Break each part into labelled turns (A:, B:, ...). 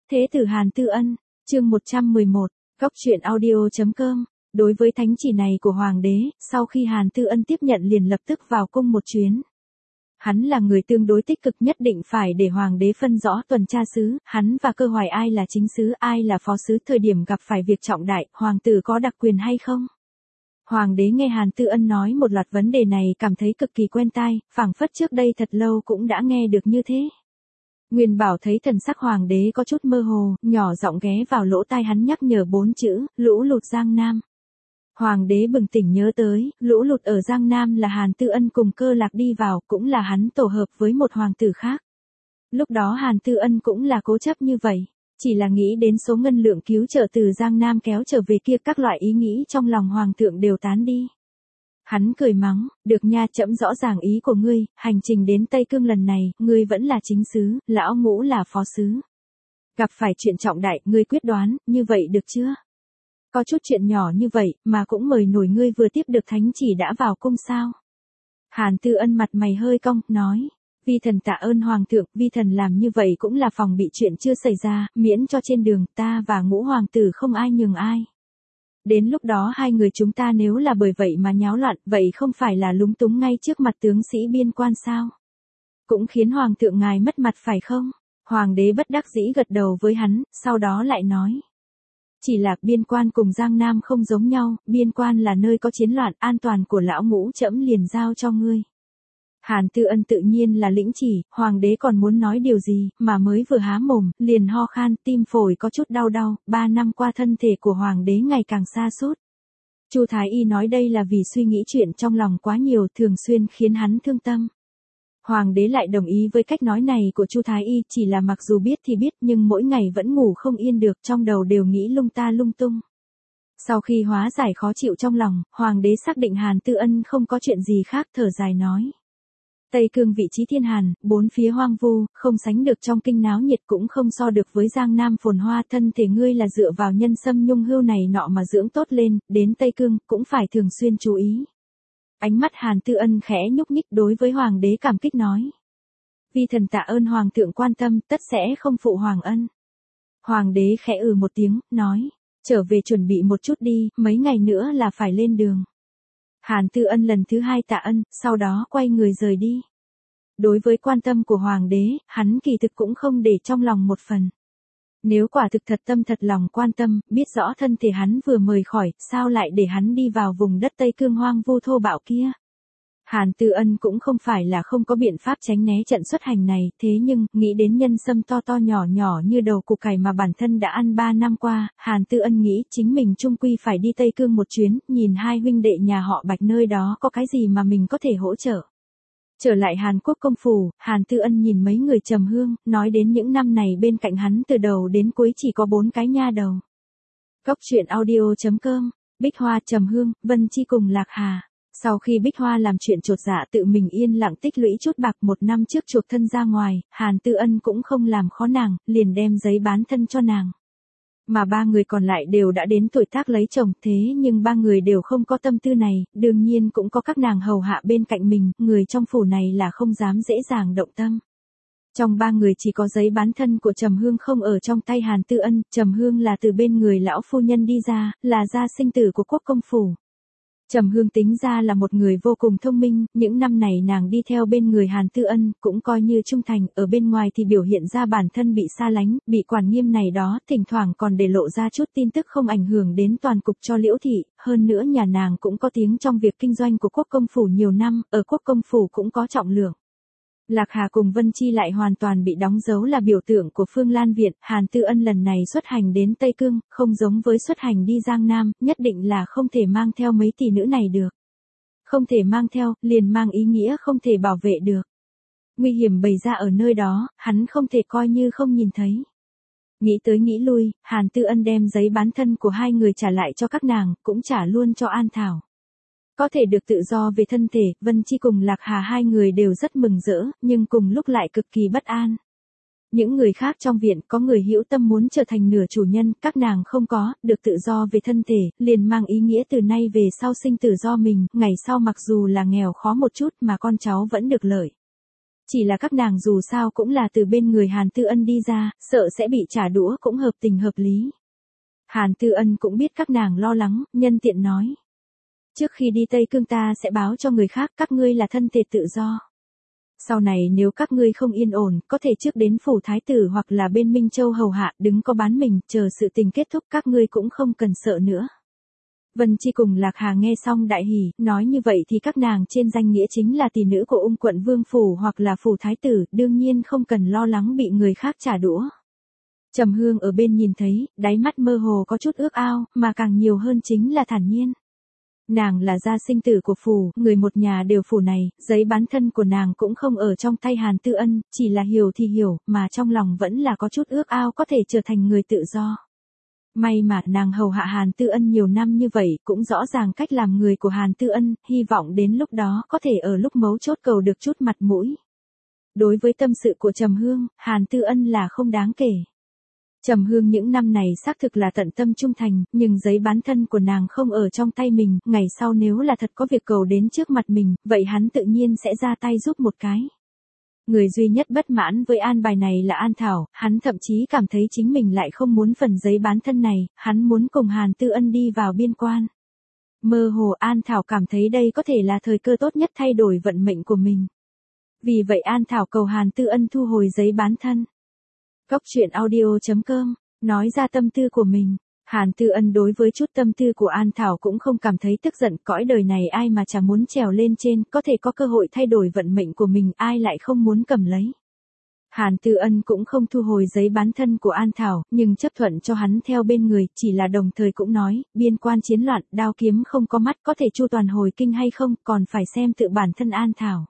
A: Thế tử Hàn Tư Ân, chương 111, góc truyện audio.com. Đối với thánh chỉ này của Hoàng đế, sau khi Hàn Tư Ân tiếp nhận liền lập tức vào cung một chuyến. Hắn là người tương đối tích cực, nhất định phải để Hoàng đế phân rõ tuần tra sứ, hắn và Cơ Hoài ai là chính sứ, ai là phó sứ, thời điểm gặp phải việc trọng đại, hoàng tử có đặc quyền hay không. Hoàng đế nghe Hàn Tư Ân nói một loạt vấn đề này cảm thấy cực kỳ quen tai, phảng phất trước đây thật lâu cũng đã nghe được như thế. Nguyên Bảo thấy thần sắc Hoàng đế có chút mơ hồ, nhỏ giọng ghé vào lỗ tai hắn nhắc nhở 4 chữ, lũ lụt Giang Nam. Hoàng đế bừng tỉnh nhớ tới, lũ lụt ở Giang Nam là Hàn Tư Ân cùng Cơ Lạc đi vào, cũng là hắn tổ hợp với một hoàng tử khác. Lúc đó Hàn Tư Ân cũng là cố chấp như vậy, chỉ là nghĩ đến số ngân lượng cứu trợ từ Giang Nam kéo trở về kia, các loại ý nghĩ trong lòng hoàng thượng đều tán đi. Hắn cười mắng, được nha, trẫm rõ ràng ý của ngươi, hành trình đến Tây Cương lần này, ngươi vẫn là chính sứ, lão Ngũ là phó sứ. Gặp phải chuyện trọng đại, ngươi quyết đoán, như vậy được chưa? Có chút chuyện nhỏ như vậy, mà cũng mời nổi, ngươi vừa tiếp được thánh chỉ đã vào cung sao? Hàn Tư Ân mặt mày hơi cong, nói, vi thần tạ ơn hoàng thượng, vi thần làm như vậy cũng là phòng bị chuyện chưa xảy ra, miễn cho trên đường ta và Ngũ hoàng tử không ai nhường ai. Đến lúc đó hai người chúng ta nếu là bởi vậy mà nháo loạn, vậy không phải là lúng túng ngay trước mặt tướng sĩ biên quan sao? Cũng khiến hoàng thượng ngài mất mặt phải không? Hoàng đế bất đắc dĩ gật đầu với hắn, sau đó lại nói. Chỉ là biên quan cùng Giang Nam không giống nhau, biên quan là nơi có chiến loạn, an toàn của lão Ngũ trẫm liền giao cho ngươi. Hàn Tư Ân tự nhiên là lĩnh chỉ, hoàng đế còn muốn nói điều gì, mà mới vừa há mồm, liền ho khan, tim phổi có chút đau, 3 năm qua thân thể của hoàng đế ngày càng sa sút. Chu Thái Y nói đây là vì suy nghĩ chuyện trong lòng quá nhiều, thường xuyên khiến hắn thương tâm. Hoàng đế lại đồng ý với cách nói này của Chu Thái Y, chỉ là mặc dù biết thì biết nhưng mỗi ngày vẫn ngủ không yên được, trong đầu đều nghĩ lung ta lung tung. Sau khi hóa giải khó chịu trong lòng, hoàng đế xác định Hàn Tư Ân không có chuyện gì khác, thở dài nói. Tây Cương vị trí thiên hàn, bốn phía hoang vu, không sánh được trong kinh náo nhiệt, cũng không so được với Giang Nam phồn hoa, thân thể ngươi là dựa vào nhân sâm nhung hưu này nọ mà dưỡng tốt lên, đến Tây Cương cũng phải thường xuyên chú ý. Ánh mắt Hàn Tư Ân khẽ nhúc nhích, đối với hoàng đế cảm kích nói. Vi thần tạ ơn hoàng thượng quan tâm, tất sẽ không phụ hoàng ân. Hoàng đế khẽ một tiếng, nói, trở về chuẩn bị một chút đi, mấy ngày nữa là phải lên đường. Hàn Tư Ân lần thứ 2 tạ ân, sau đó quay người rời đi. Đối với quan tâm của hoàng đế, hắn kỳ thực cũng không để trong lòng một phần. Nếu quả thực thật tâm thật lòng quan tâm, biết rõ thân thể hắn vừa mời khỏi, sao lại để hắn đi vào vùng đất Tây Cương hoang vu thô bạo kia. Hàn Tư Ân cũng không phải là không có biện pháp tránh né trận xuất hành này, thế nhưng, nghĩ đến nhân sâm to to nhỏ nhỏ như đầu củ cải mà bản thân đã ăn 3 năm qua, Hàn Tư Ân nghĩ chính mình chung quy phải đi Tây Cương một chuyến, nhìn hai huynh đệ nhà họ Bạch nơi đó có cái gì mà mình có thể hỗ trợ. Trở lại Hàn Quốc công phủ, Hàn Tư Ân nhìn mấy người trầm hương, nói đến những năm này bên cạnh hắn từ đầu đến cuối chỉ có 4 cái nha đầu. Góc truyện audio.com, Bích Hoa, Trầm Hương, Vân Chi cùng Lạc Hà. Sau khi Bích Hoa làm chuyện chột dạ tự mình yên lặng tích lũy chút bạc, 1 năm trước chuộc thân ra ngoài, Hàn Tư Ân cũng không làm khó nàng, liền đem giấy bán thân cho nàng. Mà 3 người còn lại đều đã đến tuổi tác lấy chồng, thế nhưng 3 người đều không có tâm tư này, đương nhiên cũng có các nàng hầu hạ bên cạnh mình, người trong phủ này là không dám dễ dàng động tâm. Trong 3 người chỉ có giấy bán thân của Trầm Hương không ở trong tay Hàn Tư Ân, Trầm Hương là từ bên người lão phu nhân đi ra, là gia sinh tử của quốc công phủ. Trầm Hương tính ra là một người vô cùng thông minh, những năm này nàng đi theo bên người Hàn Tư Ân, cũng coi như trung thành, ở bên ngoài thì biểu hiện ra bản thân bị xa lánh, bị quản nghiêm này đó, thỉnh thoảng còn để lộ ra chút tin tức không ảnh hưởng đến toàn cục cho Liễu thị, hơn nữa nhà nàng cũng có tiếng trong việc kinh doanh của quốc công phủ nhiều năm, ở quốc công phủ cũng có trọng lượng. Lạc Hà cùng Vân Chi lại hoàn toàn bị đóng dấu là biểu tượng của Phương Lan Viện, Hàn Tư Ân lần này xuất hành đến Tây Cương, không giống với xuất hành đi Giang Nam, nhất định là không thể mang theo mấy tỷ nữ này được. Không thể mang theo, liền mang ý nghĩa không thể bảo vệ được. Nguy hiểm bày ra ở nơi đó, hắn không thể coi như không nhìn thấy. Nghĩ tới nghĩ lui, Hàn Tư Ân đem giấy bán thân của 2 người trả lại cho các nàng, cũng trả luôn cho An Thảo. Có thể được tự do về thân thể, Vân Chi cùng Lạc Hà 2 người đều rất mừng rỡ, nhưng cùng lúc lại cực kỳ bất an. Những người khác trong viện có người hữu tâm muốn trở thành nửa chủ nhân, các nàng không có, được tự do về thân thể, liền mang ý nghĩa từ nay về sau sinh tử do mình, ngày sau mặc dù là nghèo khó một chút mà con cháu vẫn được lợi. Chỉ là các nàng dù sao cũng là từ bên người Hàn Tư Ân đi ra, sợ sẽ bị trả đũa cũng hợp tình hợp lý. Hàn Tư Ân cũng biết các nàng lo lắng, nhân tiện nói. Trước khi đi Tây Cương ta sẽ báo cho người khác các ngươi là thân thể tự do. Sau này nếu các ngươi không yên ổn, có thể trước đến phủ thái tử hoặc là bên Minh Châu hầu hạ, đứng có bán mình, chờ sự tình kết thúc các ngươi cũng không cần sợ nữa. Vân Chi cùng Lạc Hà nghe xong đại hỉ, nói như vậy thì các nàng trên danh nghĩa chính là tỷ nữ của ung quận vương phủ hoặc là phủ thái tử, đương nhiên không cần lo lắng bị người khác trả đũa. Trầm Hương ở bên nhìn thấy, đáy mắt mơ hồ có chút ước ao, mà càng nhiều hơn chính là thản nhiên. Nàng là gia sinh tử của phủ, người một nhà đều phủ này, giấy bán thân của nàng cũng không ở trong tay Hàn Tư Ân, chỉ là hiểu thì hiểu, mà trong lòng vẫn là có chút ước ao có thể trở thành người tự do. May mà nàng hầu hạ Hàn Tư Ân nhiều năm như vậy, cũng rõ ràng cách làm người của Hàn Tư Ân, hy vọng đến lúc đó có thể ở lúc mấu chốt cầu được chút mặt mũi. Đối với tâm sự của Trầm Hương, Hàn Tư Ân là không đáng kể. Trầm Hương những năm này xác thực là tận tâm trung thành, nhưng giấy bán thân của nàng không ở trong tay mình, ngày sau nếu là thật có việc cầu đến trước mặt mình, vậy hắn tự nhiên sẽ ra tay giúp một cái. Người duy nhất bất mãn với an bài này là An Thảo, hắn thậm chí cảm thấy chính mình lại không muốn phần giấy bán thân này, hắn muốn cùng Hàn Tư Ân đi vào biên quan. Mơ hồ An Thảo cảm thấy đây có thể là thời cơ tốt nhất thay đổi vận mệnh của mình. Vì vậy An Thảo cầu Hàn Tư Ân thu hồi giấy bán thân. Góc truyện audio.com, nói ra tâm tư của mình. Hàn Tư Ân đối với chút tâm tư của An Thảo cũng không cảm thấy tức giận, cõi đời này ai mà chả muốn trèo lên trên, có thể có cơ hội thay đổi vận mệnh của mình, ai lại không muốn cầm lấy. Hàn Tư Ân cũng không thu hồi giấy bán thân của An Thảo, nhưng chấp thuận cho hắn theo bên người, chỉ là đồng thời cũng nói, biên quan chiến loạn, đao kiếm không có mắt có thể chu toàn hồi kinh hay không, còn phải xem tự bản thân An Thảo.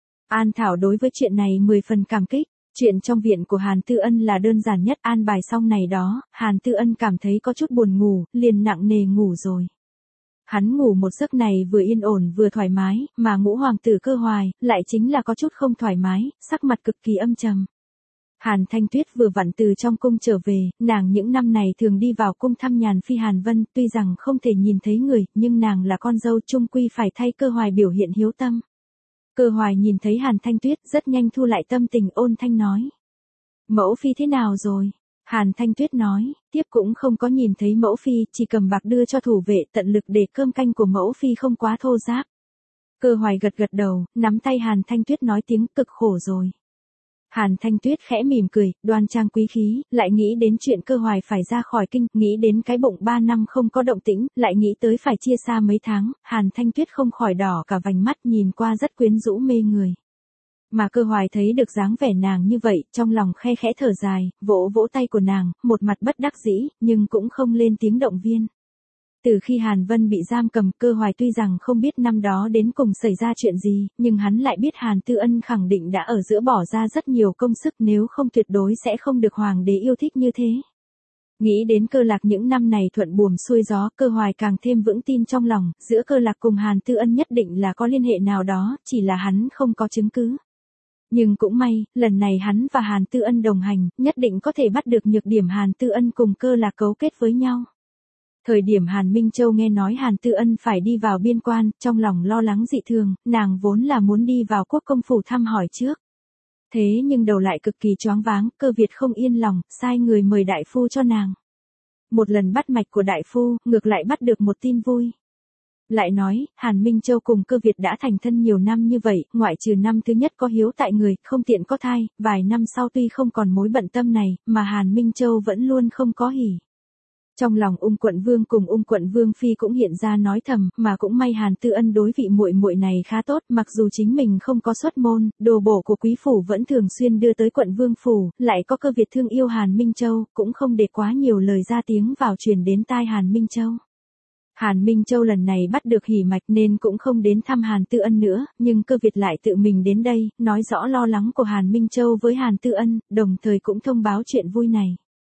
A: An Thảo đối với chuyện này 10 phần cảm kích. Chuyện trong viện của Hàn Tư Ân là đơn giản nhất, an bài xong này đó, Hàn Tư Ân cảm thấy có chút buồn ngủ, liền nặng nề ngủ rồi. Hắn ngủ một giấc này vừa yên ổn vừa thoải mái, mà Ngũ hoàng tử Cơ Hoài, lại chính là có chút không thoải mái, sắc mặt cực kỳ âm trầm. Hàn Thanh Tuyết vừa vặn từ trong cung trở về, nàng những năm này thường đi vào cung thăm nhàn phi Hàn Vân, tuy rằng không thể nhìn thấy người, nhưng nàng là con dâu chung quy phải thay Cơ Hoài biểu hiện hiếu tâm. Cơ Hoài nhìn thấy Hàn Thanh Tuyết rất nhanh thu lại tâm tình, ôn thanh nói. Mẫu phi thế nào rồi? Hàn Thanh Tuyết nói, tiếp cũng không có nhìn thấy mẫu phi, chỉ cầm bạc đưa cho thủ vệ tận lực để cơm canh của mẫu phi không quá thô ráp. Cơ Hoài gật gật đầu, nắm tay Hàn Thanh Tuyết nói tiếng cực khổ rồi. Hàn Thanh Tuyết khẽ mỉm cười, đoan trang quý khí, lại nghĩ đến chuyện Cơ Hoài phải ra khỏi kinh, nghĩ đến cái bụng 3 năm không có động tĩnh, lại nghĩ tới phải chia xa mấy tháng, Hàn Thanh Tuyết không khỏi đỏ cả vành mắt, nhìn qua rất quyến rũ mê người. Mà Cơ Hoài thấy được dáng vẻ nàng như vậy, trong lòng khe khẽ thở dài, vỗ vỗ tay của nàng, một mặt bất đắc dĩ, nhưng cũng không lên tiếng động viên. Từ khi Hàn Vân bị giam cầm, Cơ Hoài tuy rằng không biết năm đó đến cùng xảy ra chuyện gì, nhưng hắn lại biết Hàn Tư Ân khẳng định đã ở giữa bỏ ra rất nhiều công sức, nếu không tuyệt đối sẽ không được hoàng đế yêu thích như thế. Nghĩ đến Cơ Lạc những năm này thuận buồm xuôi gió, Cơ Hoài càng thêm vững tin trong lòng, giữa Cơ Lạc cùng Hàn Tư Ân nhất định là có liên hệ nào đó, chỉ là hắn không có chứng cứ. Nhưng cũng may, lần này hắn và Hàn Tư Ân đồng hành, nhất định có thể bắt được nhược điểm Hàn Tư Ân cùng Cơ Lạc cấu kết với nhau. Thời điểm Hàn Minh Châu nghe nói Hàn Tư Ân phải đi vào biên quan, trong lòng lo lắng dị thường, nàng vốn là muốn đi vào quốc công phủ thăm hỏi trước. Thế nhưng đầu lại cực kỳ choáng váng, Cơ Việt không yên lòng, sai người mời đại phu cho nàng. Một lần bắt mạch của đại phu, ngược lại bắt được một tin vui. Lại nói, Hàn Minh Châu cùng Cơ Việt đã thành thân nhiều năm như vậy, ngoại trừ năm thứ nhất có hiếu tại người, không tiện có thai, vài năm sau tuy không còn mối bận tâm này, mà Hàn Minh Châu vẫn luôn không có hỉ. Trong lòng Ung quận vương cùng Ung quận vương phi cũng hiện ra nói thầm, mà cũng may Hàn Tư Ân đối vị muội muội này khá tốt, mặc dù chính mình không có xuất môn, đồ bổ của quý phủ vẫn thường xuyên đưa tới quận vương phủ, lại có Cơ Việt thương yêu Hàn Minh Châu, cũng không để quá nhiều lời ra tiếng vào truyền đến tai Hàn Minh Châu. Hàn Minh Châu lần này bắt được hỉ mạch nên cũng không đến thăm Hàn Tư Ân nữa, nhưng Cơ Việt lại tự mình đến đây, nói rõ lo lắng của Hàn Minh Châu với Hàn Tư Ân, đồng thời cũng thông báo chuyện vui này.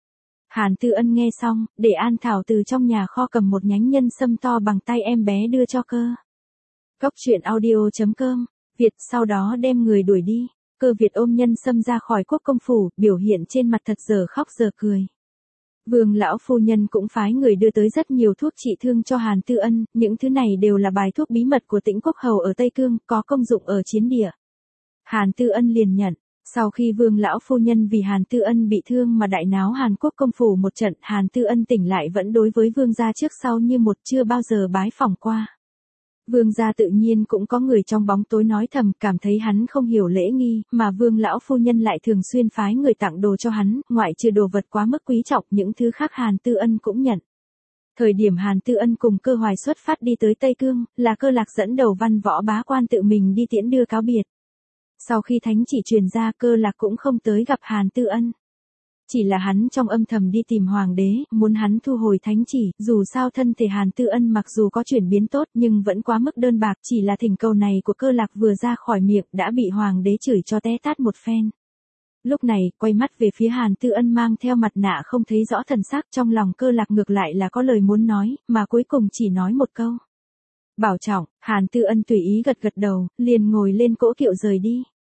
A: Hàn Tư Ân nghe xong, để An Thảo từ trong nhà kho cầm một nhánh nhân sâm to bằng tay em bé đưa cho Cơ. Góc truyện audio.com, Việt sau đó đem người đuổi đi. Cơ Việt ôm nhân sâm ra khỏi quốc công phủ, biểu hiện trên mặt thật giờ khóc giờ cười. Vương lão phu nhân cũng phái người đưa tới rất nhiều thuốc trị thương cho Hàn Tư Ân, những thứ này đều là bài thuốc bí mật của Tĩnh Quốc hầu ở Tây Cương, có công dụng ở chiến địa. Hàn Tư Ân liền nhận. Sau khi Vương lão phu nhân vì Hàn Tư Ân bị thương mà đại náo Hàn Quốc công phủ một trận, Hàn Tư Ân tỉnh lại vẫn đối với Vương gia trước sau như một, chưa bao giờ bái phỏng qua. Vương gia tự nhiên cũng có người trong bóng tối nói thầm, cảm thấy hắn không hiểu lễ nghi, mà Vương lão phu nhân lại thường xuyên phái người tặng đồ cho hắn, ngoại trừ đồ vật quá mức quý trọng, những thứ khác Hàn Tư Ân cũng nhận. Thời điểm Hàn Tư Ân cùng Cơ Hoài xuất phát đi tới Tây Cương, là Cơ Lạc dẫn đầu văn võ bá quan tự mình đi tiễn đưa cáo biệt. Sau khi thánh chỉ truyền ra, Cơ Lạc cũng không tới gặp Hàn Tư Ân. Chỉ là hắn trong âm thầm đi tìm hoàng đế, muốn hắn thu hồi thánh chỉ, dù sao thân thể Hàn Tư Ân mặc dù có chuyển biến tốt nhưng vẫn quá mức đơn bạc, chỉ là thỉnh cầu này của Cơ Lạc vừa ra khỏi miệng đã bị hoàng đế chửi cho té tát một phen. Lúc này, quay mắt về phía Hàn Tư Ân mang theo mặt nạ không thấy rõ thần sắc, trong lòng Cơ Lạc ngược lại là có lời muốn nói, mà cuối cùng chỉ nói một câu. Bảo trọng. Hàn Tư Ân tùy ý gật gật đầu, liền ngồi lên cỗ kiệu rời đi.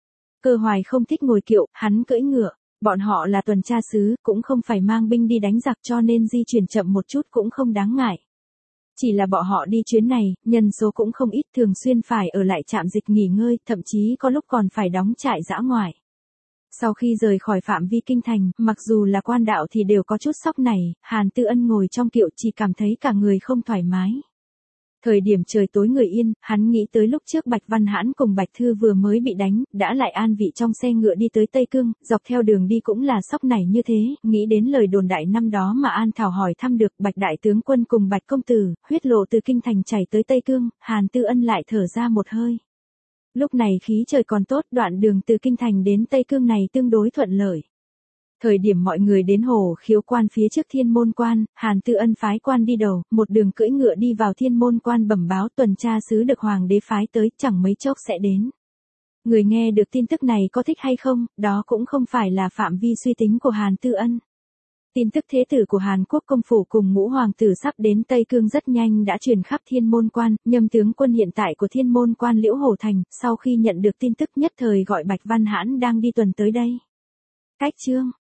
A: Cơ Hoài không thích ngồi kiệu, hắn cưỡi ngựa. Bọn họ là tuần tra sứ, cũng không phải mang binh đi đánh giặc, cho nên di chuyển chậm một chút cũng không đáng ngại. Chỉ là bọn họ đi chuyến này, nhân số cũng không ít, thường xuyên phải ở lại trạm dịch nghỉ ngơi, thậm chí có lúc còn phải đóng trại dã ngoại. Sau khi rời khỏi phạm vi kinh thành, mặc dù là quan đạo thì đều có chút sóc nảy, Hàn Tư Ân ngồi trong kiệu chỉ cảm thấy cả người không thoải mái. Thời điểm trời tối người yên, hắn nghĩ tới lúc trước Bạch Văn Hãn cùng Bạch Thư vừa mới bị đánh, đã lại an vị trong xe ngựa đi tới Tây Cương, dọc theo đường đi cũng là sóc nảy như thế, nghĩ đến lời đồn đại năm đó mà An Thảo hỏi thăm được Bạch Đại Tướng Quân cùng Bạch Công Tử, huyết lộ từ kinh thành chảy tới Tây Cương, Hàn Tư Ân lại thở ra một hơi. Lúc này khí trời còn tốt, đoạn đường từ kinh thành đến Tây Cương này tương đối thuận lợi. Thời điểm mọi người đến Hồ Khiếu Quan phía trước Thiên Môn Quan, Hàn Tư Ân phái quan đi đầu, một đường cưỡi ngựa đi vào Thiên Môn Quan bẩm báo tuần tra sứ được hoàng đế phái tới, chẳng mấy chốc sẽ đến. Người nghe được tin tức này có thích hay không, đó cũng không phải là phạm vi suy tính của Hàn Tư Ân. Tin tức thế tử của Hàn Quốc công phủ cùng ngũ hoàng tử sắp đến Tây Cương rất nhanh đã truyền khắp Thiên Môn Quan, Nhâm tướng quân hiện tại của Thiên Môn Quan Liễu Hổ Thành, sau khi nhận được tin tức nhất thời gọi Bạch Văn Hãn đang đi tuần tới đây. Cách chương